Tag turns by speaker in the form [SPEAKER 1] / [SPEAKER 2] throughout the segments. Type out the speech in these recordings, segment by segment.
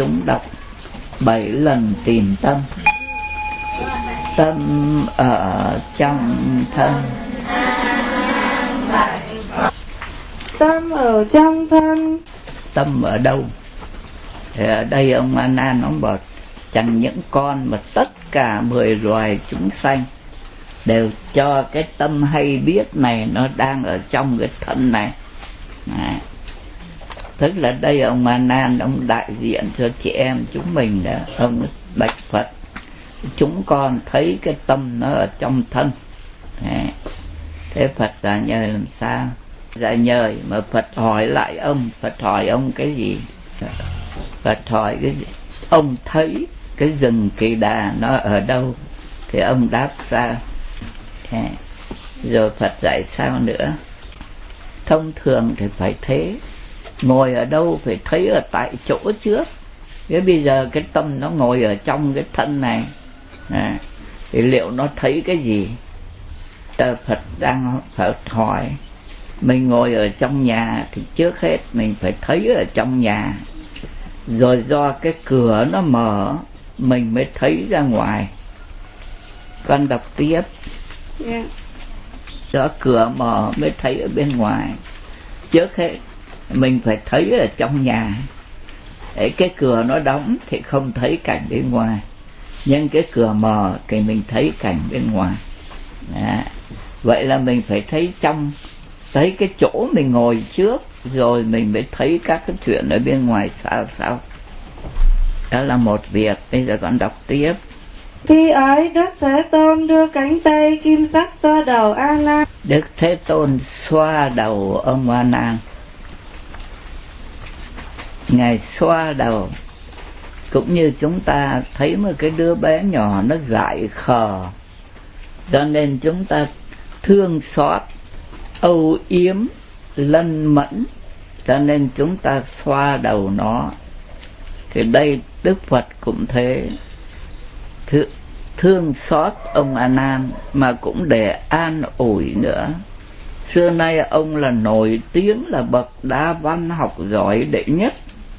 [SPEAKER 1] chúng đọc 7 lần tìm tâm. Tâm ở trong thân.
[SPEAKER 2] Tâm ở trong thân.
[SPEAKER 1] Tâm ở đâu? Thì ở đây ông A Nan ông bảo chẳng những con mà tất cả 10 loài chúng sanh đều cho cái tâm hay biết này nó đang ở trong cái thân này. Đấy. Tức là đây ông A Nan ông đại diện cho chị em chúng mình đó, ông bạch Phật chúng con thấy cái tâm nó ở trong thân. Đấy. Thế Phật giả nhờ làm sao? Giả nhờ mà Phật hỏi lại ông, Phật hỏi ông cái gì? Phật hỏi cái gì? Ông thấy cái rừng Kỳ Đà nó ở đâu? Thì ông đáp sao? Rồi Phật dạy sao nữa? Thông thường thì phải thế, ngồi ở đâu phải thấy ở tại chỗ trước. Thế bây giờ cái tâm nó ngồi ở trong cái thân này, thì liệu nó thấy cái gì? Phật đang Phật hỏi mình ngồi ở trong nhà thì trước hết mình phải thấy ở trong nhà, rồi do cái cửa nó mở mình mới thấy ra ngoài. Con đọc tiếp.
[SPEAKER 2] Yeah.
[SPEAKER 1] Do cửa mở mới thấy ở bên ngoài. Trước hết mình phải thấy ở trong nhà. Để cái cửa nó đóng thì không thấy cảnh bên ngoài, nhưng cái cửa mở thì mình thấy cảnh bên ngoài. Đó. Vậy là mình phải thấy trong, thấy cái chỗ mình ngồi trước, rồi mình mới thấy các cái chuyện ở bên ngoài sao. Đó là một việc. Bây giờ con đọc tiếp.
[SPEAKER 2] Khi ấy Đức Thế Tôn đưa cánh tay kim sắc xoa đầu A Nan.
[SPEAKER 1] Đức Thế Tôn xoa đầu ông A Nan. Ngài xoa đầu cũng như chúng ta thấy một cái đứa bé nhỏ nó dại khờ, cho nên chúng ta thương xót, âu yếm, lân mẫn, cho nên chúng ta xoa đầu nó. Thì đây Đức Phật cũng thế, thương xót ông A Nan mà cũng để an ủi nữa. Xưa nay ông là nổi tiếng là bậc đa văn học giỏi đệ nhất,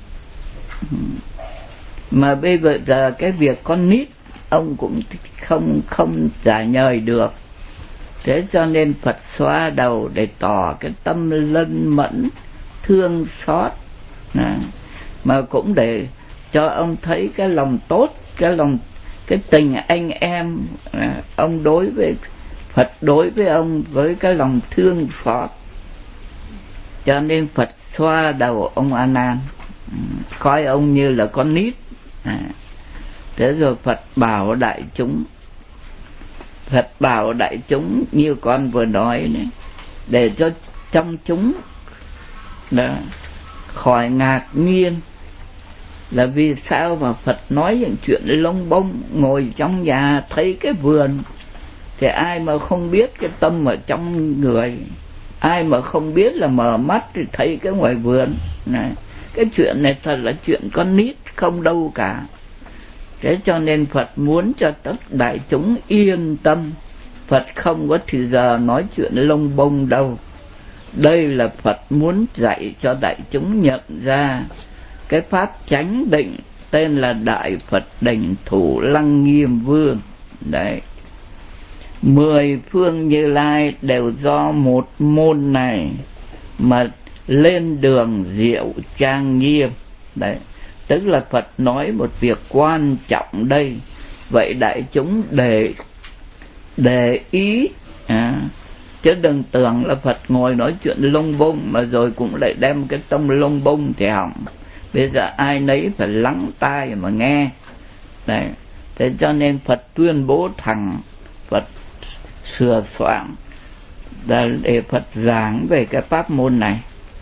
[SPEAKER 1] mà bây giờ cái việc con nít ông cũng không trả nhời được. Thế cho nên Phật xoa đầu để tỏ cái tâm lân mẫn, thương xót, mà cũng để cho ông thấy cái lòng tốt, cái tình anh em ông đối với Phật, đối với ông với cái lòng thương xót. Cho nên Phật xoa đầu ông A Nan, coi ông như là con nít. Thế rồi Phật bảo đại chúng, Phật bảo đại chúng như con vừa nói này, để cho trong chúng đó khỏi ngạc nhiên là vì sao mà Phật nói những chuyện lông bông, ngồi trong nhà thấy cái vườn, thì ai mà không biết cái tâm ở trong người, ai mà không biết là mở mắt thì thấy cái ngoài vườn này. Cái chuyện này thật là chuyện con nít không đâu cả. Thế cho nên Phật muốn cho tất đại chúng yên tâm, Phật không có thì giờ nói chuyện lông bông đâu. Đây là Phật muốn dạy cho đại chúng nhận ra cái pháp chánh định tên là Đại Phật Đỉnh Thủ Lăng Nghiêm Vương. Đấy, 10 phương Như Lai đều do một môn này mà lên đường diệu trang nghiêm. Đấy, tức là Phật nói một việc quan trọng đây. Vậy đại chúng để ý, chứ đừng tưởng là Phật ngồi nói chuyện lông bông mà rồi cũng lại đem cái tâm lông bông thì hỏng. Bây giờ ai nấy phải lắng tai mà nghe. Đấy, thế cho nên Phật tuyên bố thẳng, Phật sửa soạn để Phật giảng về cái pháp môn này.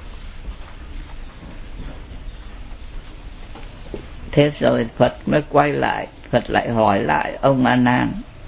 [SPEAKER 1] Thế rồi Phật mới quay lại, Phật lại hỏi lại ông A Nan.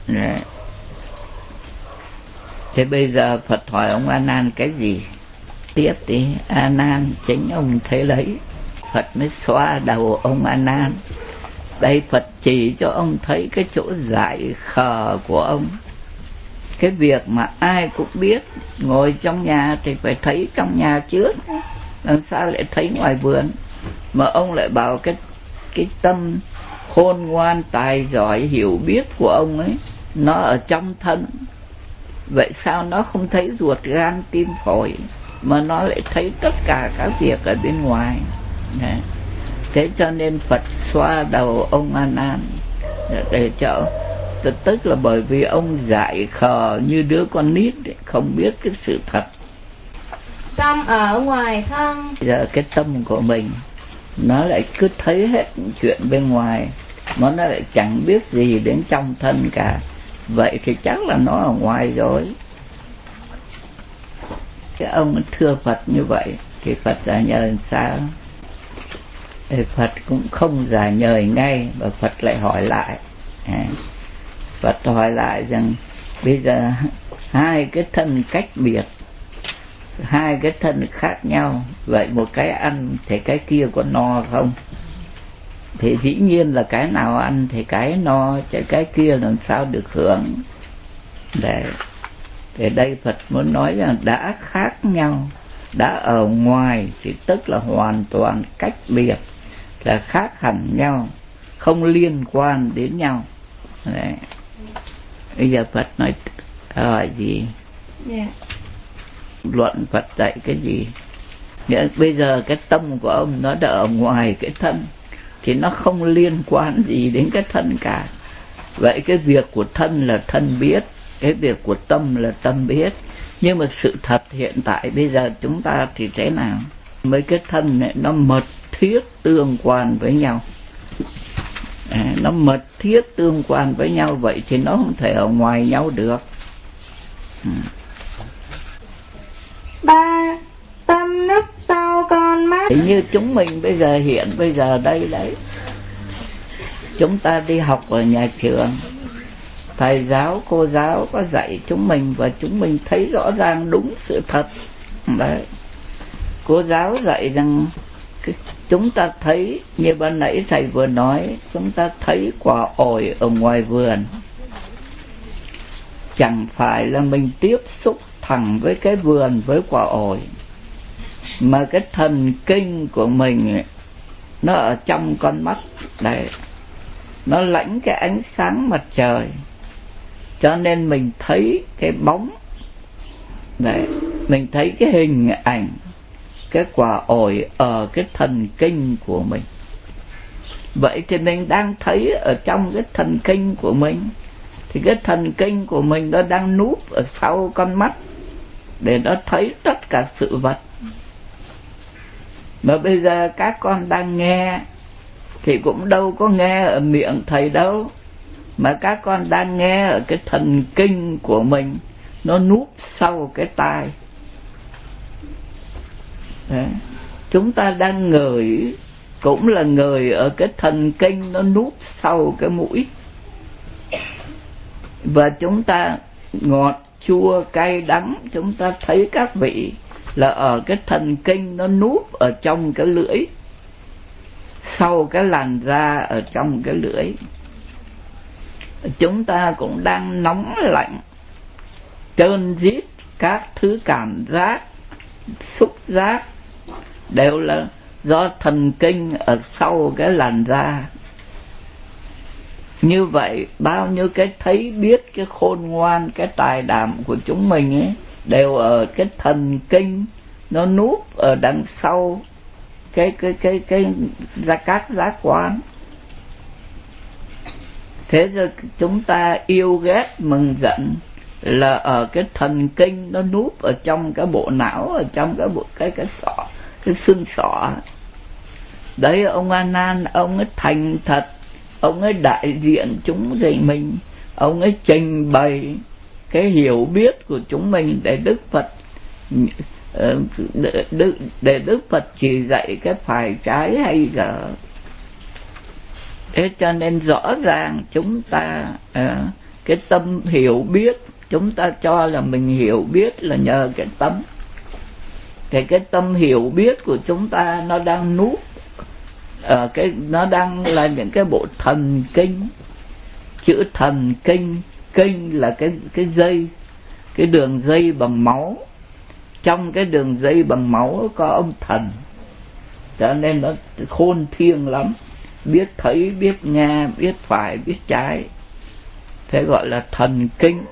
[SPEAKER 1] Thế bây giờ Phật hỏi ông A Nan cái gì? Tiếp đi, A Nan chính ông thấy lấy. Phật mới xoa đầu ông A Nan. Đây Phật chỉ cho ông thấy cái chỗ dại khờ của ông. Cái việc mà ai cũng biết, ngồi trong nhà thì phải thấy trong nhà trước, làm sao lại thấy ngoài vườn. Mà ông lại bảo cái tâm khôn ngoan tài giỏi hiểu biết của ông ấy nó ở trong thân. Vậy sao nó không thấy ruột gan tim phổi mà nó lại thấy tất cả các việc ở bên ngoài? Đấy. Thế cho nên Phật xoa đầu ông A Nan để cho, tức là bởi vì ông dại khờ như đứa con nít ấy, không biết cái sự thật.
[SPEAKER 3] Tâm ở ngoài thân.
[SPEAKER 1] Giờ cái tâm của mình nó lại cứ thấy hết chuyện bên ngoài mà nó lại chẳng biết gì đến trong thân cả. Vậy thì chắc là nó ở ngoài rồi. Cái ông thưa Phật như vậy thì Phật giải nhờ làm sao? Thì Phật cũng không giải nhời ngay, và Phật lại hỏi lại. Phật hỏi lại rằng bây giờ hai cái thân cách biệt, hai cái thân khác nhau, vậy một cái ăn thì cái kia có no không? Thì dĩ nhiên là cái nào ăn thì cái no, chứ cái kia làm sao được hưởng. Để đây Phật muốn nói rằng đã khác nhau, đã ở ngoài thì tức là hoàn toàn cách biệt, là khác hẳn nhau, không liên quan đến nhau. Đấy. Bây giờ Phật nói hỏi gì?
[SPEAKER 3] Yeah.
[SPEAKER 1] Luận Phật dạy cái gì? Nghĩa bây giờ cái tâm của ông nó đã ở ngoài cái thân thì nó không liên quan gì đến cái thân cả. Vậy cái việc của thân là thân biết, cái việc của tâm là tâm biết. Nhưng mà sự thật hiện tại bây giờ chúng ta thì thế nào? Mấy cái thân này nó mật thiết tương quan với nhau. Nó mật thiết tương quan với nhau, vậy thì nó không thể ở ngoài nhau được.
[SPEAKER 3] Ba, tâm núp sau con mắt.
[SPEAKER 1] Thì như chúng mình bây giờ hiện bây giờ đây đấy, chúng ta đi học ở nhà trường, thầy giáo cô giáo có dạy chúng mình và chúng mình thấy rõ ràng đúng sự thật đấy. Cô giáo dạy rằng chúng ta thấy như ban nãy thầy vừa nói, chúng ta thấy quả ổi ở ngoài vườn, chẳng phải là mình tiếp xúc thẳng với cái vườn với quả ổi, mà cái thần kinh của mình ấy, nó ở trong con mắt đấy, nó lãnh cái ánh sáng mặt trời, cho nên mình thấy cái bóng đấy, mình thấy cái hình ảnh cái quả ổi ở cái thần kinh của mình. Vậy thì mình đang thấy ở trong cái thần kinh của mình, thì cái thần kinh của mình nó đang núp ở sau con mắt để nó thấy tất cả sự vật. Mà bây giờ các con đang nghe thì cũng đâu có nghe ở miệng thầy đâu, mà các con đang nghe ở cái thần kinh của mình, nó núp sau cái tai. Đấy. Chúng ta đang ngửi cũng là ngửi ở cái thần kinh nó núp sau cái mũi. Và chúng ta ngọt chua cay đắng, chúng ta thấy các vị là ở cái thần kinh nó núp ở trong cái lưỡi, sau cái làn da ở trong cái lưỡi. Chúng ta cũng đang nóng lạnh, trơn rít, các thứ cảm giác, xúc giác đều là do thần kinh ở sau cái làn da. Như vậy bao nhiêu cái thấy biết, cái khôn ngoan, cái tài đảm của chúng mình ấy đều ở cái thần kinh nó núp ở đằng sau cái các giác quan. Thế rồi chúng ta yêu ghét mừng giận là ở cái thần kinh nó núp ở trong cái bộ não, ở trong cái bộ cái sọ, cái xương sọ. Đấy, ông A Nan ông ấy thành thật, ông ấy đại diện chúng mình, ông ấy trình bày cái hiểu biết của chúng mình để Đức Phật chỉ dạy cái phải trái hay dở. Thế cho nên rõ ràng chúng ta cái tâm hiểu biết, chúng ta cho là mình hiểu biết là nhờ cái tâm. Cái tâm hiểu biết của chúng ta nó đang núp ở nó đang là những cái bộ thần kinh. Chữ thần kinh, kinh là cái dây, cái đường dây bằng máu. Trong cái đường dây bằng máu có ông thần, cho nên nó khôn thiêng lắm. biết thấy, biết nghe, biết phải, biết trái, thế gọi là thần kinh.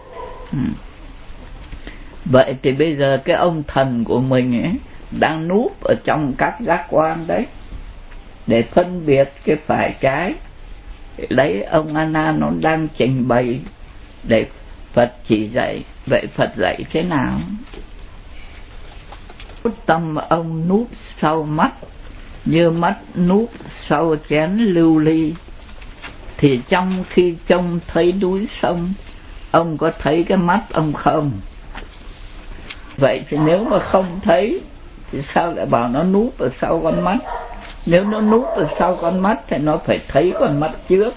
[SPEAKER 1] Vậy thì bây giờ cái ông thần của mình ấy đang núp ở trong các giác quan đấy, để phân biệt cái phải trái. Đấy, ông A Nan nó đang trình bày để Phật chỉ dạy. Vậy Phật dạy thế nào? Tâm ông núp sau mắt, như mắt núp sau chén lưu ly. Thì trong khi trông thấy núi sông, ông có thấy cái mắt ông không? Vậy thì nếu mà không thấy thì sao lại bảo nó núp ở sau con mắt? Nếu nó núp ở sau con mắt thì nó phải thấy con mắt trước.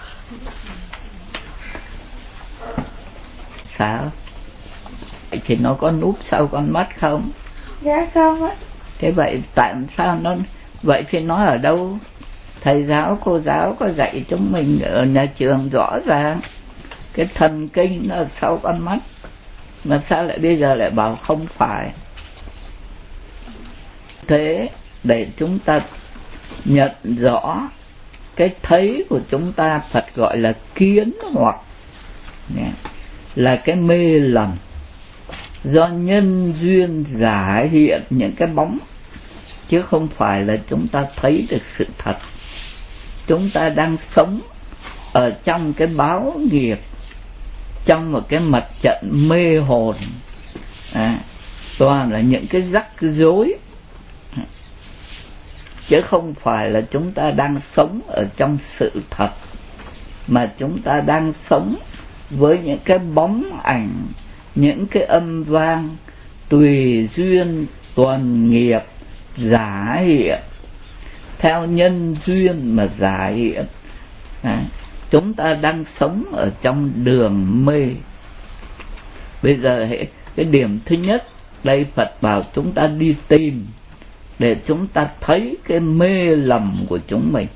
[SPEAKER 1] Sao? Vậy thì nó có núp sau con mắt không?
[SPEAKER 2] Dạ không ạ.
[SPEAKER 1] Thế vậy tại sao nó... Vậy thì nó ở đâu? Thầy giáo, cô giáo có dạy chúng mình ở nhà trường rõ ràng cái thần kinh nó ở sau con mắt, mà sao lại bây giờ lại bảo không phải? Thế để chúng ta nhận rõ cái thấy của chúng ta, Phật gọi là kiến hoặc là cái mê lầm, do nhân duyên giả hiện những cái bóng, chứ không phải là chúng ta thấy được sự thật. Chúng ta đang sống ở trong cái báo nghiệp, trong một cái mặt trận mê hồn, toàn là những cái rắc rối, chứ không phải là chúng ta đang sống ở trong sự thật, mà chúng ta đang sống với những cái bóng ảnh, những cái âm vang tùy duyên tuần nghiệp giả hiện, theo nhân duyên mà giả hiện. Chúng ta đang sống ở trong đường mê. Bây giờ cái điểm thứ nhất đây, Phật bảo chúng ta đi tìm để chúng ta thấy cái mê lầm của chúng mình.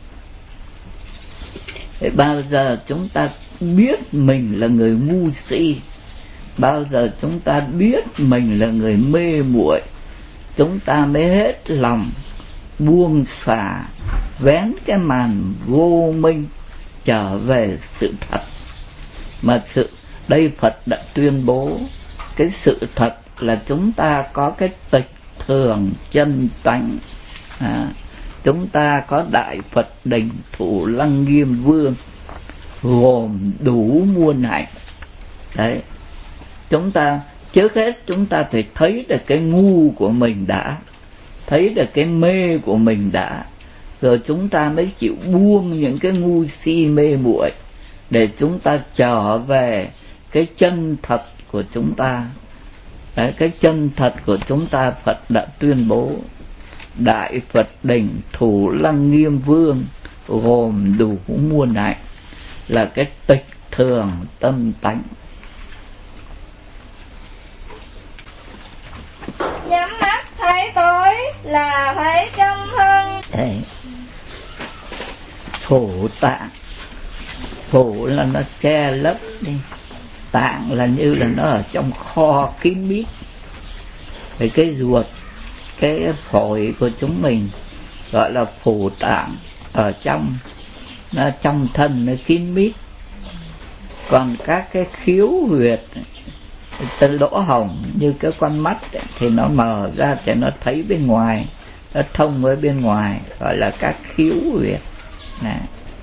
[SPEAKER 1] Thế bao giờ chúng ta biết mình là người ngu si, bao giờ chúng ta biết mình là người mê muội, chúng ta mới hết lòng buông xả, vén cái màn vô minh trở về sự thật. Mà đây Phật đã tuyên bố cái sự thật là chúng ta có cái tịch thường chân tánh. Chúng ta có Đại Phật Đỉnh Thủ Lăng Nghiêm Vương, gồm đủ muôn hạnh. Đấy, chúng ta trước hết chúng ta phải thấy được cái ngu của mình đã, thấy được cái mê của mình đã, rồi chúng ta mới chịu buông những cái ngu si mê muội để chúng ta trở về cái chân thật của chúng ta. Đấy, cái chân thật của chúng ta Phật đã tuyên bố Đại Phật Đỉnh Thủ Lăng Nghiêm Vương, gồm đủ muôn hạnh, là cái tịch thường tâm tánh.
[SPEAKER 3] Nhắm mắt thấy tối là thấy trong thân.
[SPEAKER 1] Đấy, phổ tạng, phổ là nó che lấp đi, tạng là như là nó ở trong kho kín mít. Thì cái ruột, cái phổi của chúng mình gọi là phổ tạng, ở trong, nó trong thân nó kín mít. Còn các cái khiếu huyệt từ lỗ hổng như cái con mắt ấy, thì nó mở ra thì nó thấy bên ngoài, nó thông với bên ngoài, gọi là các khiếu huyệt này.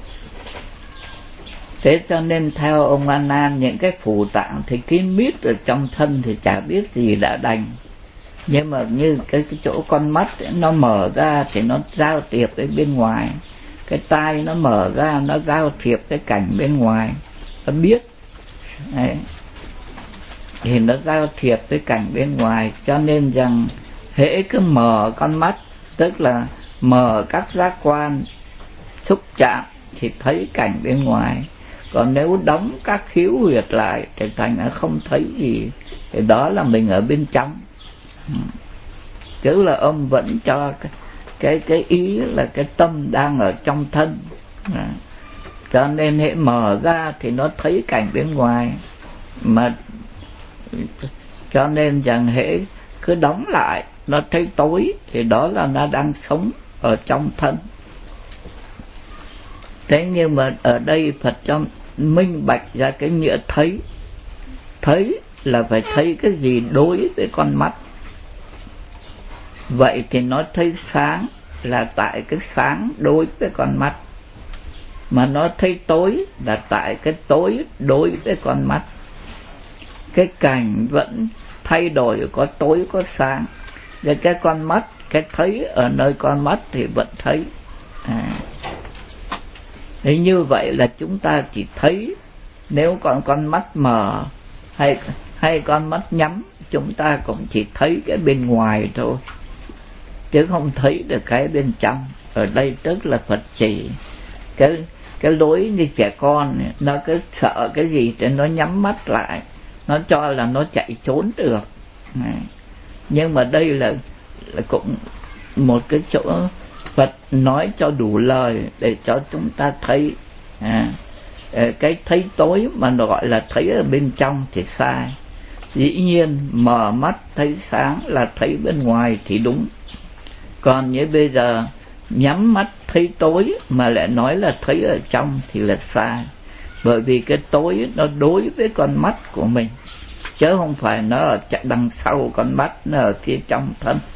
[SPEAKER 1] Thế cho nên theo ông A Nan, những cái phủ tạng thì kín mít ở trong thân thì chả biết gì đã đành. Nhưng mà như cái chỗ con mắt ấy, nó mở ra thì nó giao tiếp với bên ngoài. Cái tai nó mở ra, nó giao thiệp cái cảnh bên ngoài, nó biết. Đấy, thì nó giao thiệp với cảnh bên ngoài. Cho nên rằng hễ cứ mở con mắt, tức là mở các giác quan xúc chạm thì thấy cảnh bên ngoài. Còn nếu đóng các khiếu huyệt lại thì thành nó không thấy gì, thì đó là mình ở bên trong. Tức là ông vẫn cho cái ý là cái tâm đang ở trong thân. Cho nên hễ mở ra thì nó thấy cảnh bên ngoài. Mà cho nên rằng hễ cứ đóng lại nó thấy tối thì đó là nó đang sống ở trong thân. Thế nhưng mà ở đây Phật cho minh bạch ra cái nghĩa thấy. Thấy là phải thấy cái gì đối với con mắt. Vậy thì nó thấy sáng là tại cái sáng đối với con mắt, mà nó thấy tối là tại cái tối đối với con mắt. Cái cảnh vẫn thay đổi, có tối có sáng. Để cái con mắt, cái thấy ở nơi con mắt thì vẫn thấy. Thế như vậy là chúng ta chỉ thấy, nếu còn con mắt mờ hay con mắt nhắm, chúng ta cũng chỉ thấy cái bên ngoài thôi, chứ không thấy được cái bên trong. Ở đây tức là Phật chỉ cái lối như trẻ con, nó cứ sợ cái gì thì nó nhắm mắt lại, nó cho là nó chạy trốn được. Nhưng mà đây là cũng một cái chỗ Phật nói cho đủ lời để cho chúng ta thấy. Cái thấy tối mà nó gọi là thấy ở bên trong thì sai. Dĩ nhiên mở mắt thấy sáng là thấy bên ngoài thì đúng. Còn như bây giờ nhắm mắt thấy tối mà lại nói là thấy ở trong thì là sai. Bởi vì cái tối nó đối với con mắt của mình, chứ không phải nó ở đằng sau con mắt, nó ở phía trong thân.